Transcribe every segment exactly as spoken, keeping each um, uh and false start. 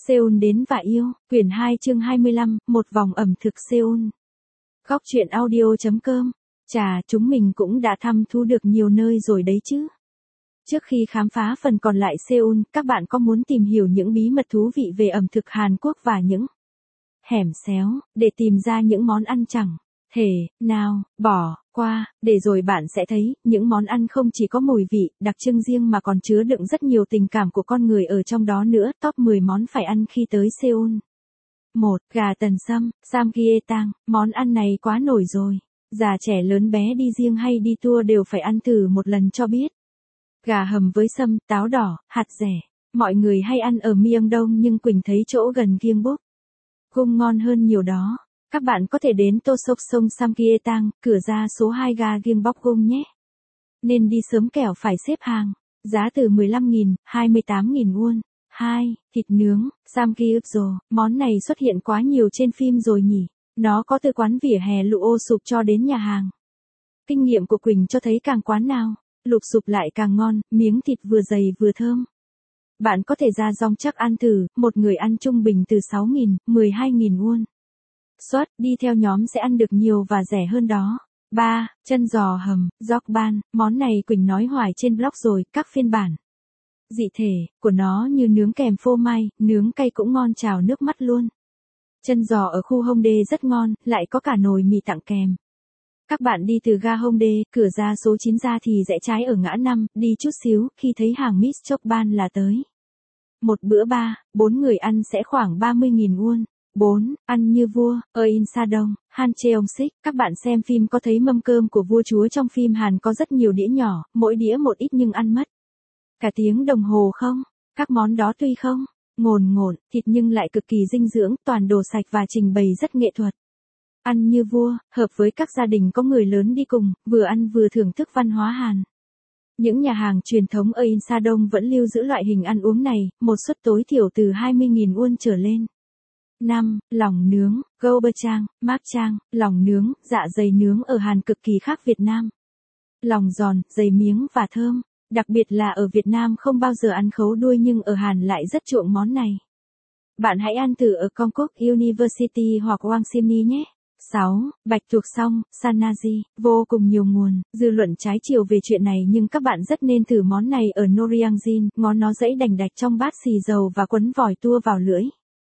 Seoul đến và yêu, quyển hai chương hai mươi lăm, một vòng ẩm thực Seoul. Góc truyện audio chấm com. Chà, chúng mình cũng đã thăm thú được nhiều nơi rồi đấy chứ. Trước khi khám phá phần còn lại Seoul, các bạn có muốn tìm hiểu những bí mật thú vị về ẩm thực Hàn Quốc và những hẻm xéo, để tìm ra những món ăn chẳng thể nào bỏ qua, để rồi bạn sẽ thấy, những món ăn không chỉ có mùi vị, đặc trưng riêng mà còn chứa đựng rất nhiều tình cảm của con người ở trong đó nữa. Top mười món phải ăn khi tới Seoul. một. Gà tần sâm, samgyeopsal, món ăn này quá nổi rồi. Già trẻ lớn bé đi riêng hay đi tour đều phải ăn thử một lần cho biết. Gà hầm với sâm, táo đỏ, hạt dẻ. Mọi người hay ăn ở Myeongdong nhưng Quỳnh thấy chỗ gần Gyeongbok gung ngon hơn nhiều đó. Các bạn có thể đến Toseok-song Samgyeopsal, cửa ra số hai ga Gyeongbok gung nhé. Nên đi sớm kẻo phải xếp hàng. Giá từ mười lăm nghìn, hai mươi tám nghìn won. hai. Thịt nướng, samgyeopsal, món này xuất hiện quá nhiều trên phim rồi nhỉ. Nó có từ quán vỉa hè lụ sụp cho đến nhà hàng. Kinh nghiệm của Quỳnh cho thấy càng quán nào lụp sụp lại càng ngon, miếng thịt vừa dày vừa thơm. Bạn có thể ra dong chắc ăn thử, một người ăn trung bình từ sáu nghìn, mười hai nghìn won. Suất, đi theo nhóm sẽ ăn được nhiều và rẻ hơn đó. ba. Chân giò hầm, jokbal, món này Quỳnh nói hoài trên blog rồi, các phiên bản dị thể của nó như nướng kèm phô mai, nướng cay cũng ngon trào nước mắt luôn. Chân giò ở khu Hongdae rất ngon, lại có cả nồi mì tặng kèm. Các bạn đi từ ga Hongdae, cửa ra số chín ra thì rẽ trái ở ngã năm, đi chút xíu, khi thấy hàng Miss Jokbal là tới. Một bữa ba, bốn người ăn sẽ khoảng ba mươi nghìn won. bốn. Ăn như vua, ở Insadong, Han Cheong-sik. Các bạn xem phim có thấy mâm cơm của vua chúa trong phim Hàn có rất nhiều đĩa nhỏ, mỗi đĩa một ít nhưng ăn mất cả tiếng đồng hồ không? Các món đó tuy không ngồn ngộn thịt nhưng lại cực kỳ dinh dưỡng, toàn đồ sạch và trình bày rất nghệ thuật. Ăn như vua, hợp với các gia đình có người lớn đi cùng, vừa ăn vừa thưởng thức văn hóa Hàn. Những nhà hàng truyền thống ở Insadong vẫn lưu giữ loại hình ăn uống này, một suất tối thiểu từ hai mươi nghìn won trở lên. năm. Lòng nướng, gobchang, makchang, lòng nướng, dạ dày nướng ở Hàn cực kỳ khác Việt Nam. Lòng giòn, dày miếng và thơm. Đặc biệt là ở Việt Nam không bao giờ ăn khấu đuôi nhưng ở Hàn lại rất chuộng món này. Bạn hãy ăn thử ở Konkuk University hoặc Wangsimni nhé. sáu. Bạch tuộc song, Sanaji, vô cùng nhiều nguồn dư luận trái chiều về chuyện này nhưng các bạn rất nên thử món này ở Noryeongjin, ngón nó dẫy đành đạch trong bát xì dầu và quấn vòi tua vào lưỡi.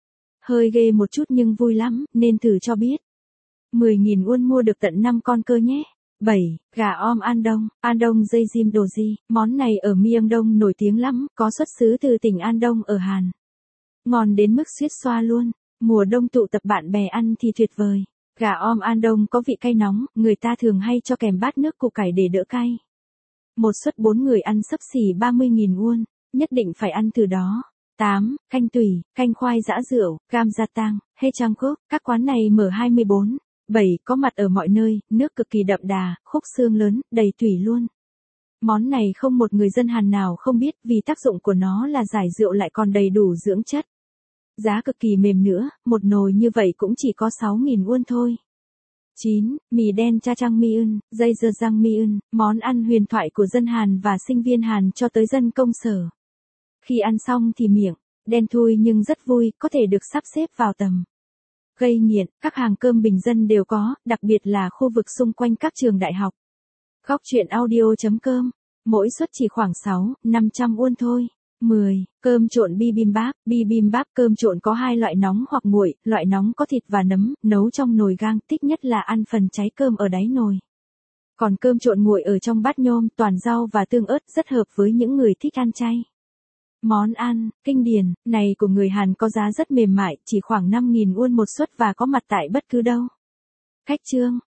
Hơi ghê một chút nhưng vui lắm, nên thử cho biết. mười nghìn won mua được tận năm con cơ nhé. bảy. Gà om Andong, Andong Jeojim Doji, món này ở Myeongdong nổi tiếng lắm, có xuất xứ từ tỉnh Andong ở Hàn. Ngon đến mức suýt xoa luôn, mùa đông tụ tập bạn bè ăn thì tuyệt vời. Gà om Andong có vị cay nóng, người ta thường hay cho kèm bát nước củ cải để đỡ cay. Một suất bốn người ăn xấp xỉ ba mươi nghìn won, nhất định phải ăn thử đó. tám. Canh tùy, canh khoai giã rượu, gamjatang, Haechangkok, các quán này mở hai mươi bốn bảy có mặt ở mọi nơi, nước cực kỳ đậm đà, khúc xương lớn, đầy tủy luôn. Món này không một người dân Hàn nào không biết vì tác dụng của nó là giải rượu lại còn đầy đủ dưỡng chất. Giá cực kỳ mềm nữa, một nồi như vậy cũng chỉ có sáu nghìn won thôi. chín. Mì đen jjajangmyeon, Jjajangmyeon, món ăn huyền thoại của dân Hàn và sinh viên Hàn cho tới dân công sở. Khi ăn xong thì miệng đen thui nhưng rất vui, có thể được sắp xếp vào tầm gây nghiện, các hàng cơm bình dân đều có, đặc biệt là khu vực xung quanh các trường đại học. Góc truyện audio chấm com. Mỗi suất chỉ khoảng sáu, năm trăm won thôi. mười. Cơm trộn bibimbap, bibimbap cơm trộn có hai loại nóng hoặc nguội, loại nóng có thịt và nấm, nấu trong nồi gang, thích nhất là ăn phần cháy cơm ở đáy nồi. Còn cơm trộn nguội ở trong bát nhôm, toàn rau và tương ớt, rất hợp với những người thích ăn chay. Món ăn kinh điển này của người Hàn có giá rất mềm mại, chỉ khoảng năm nghìn won một suất và có mặt tại bất cứ đâu. Cách chương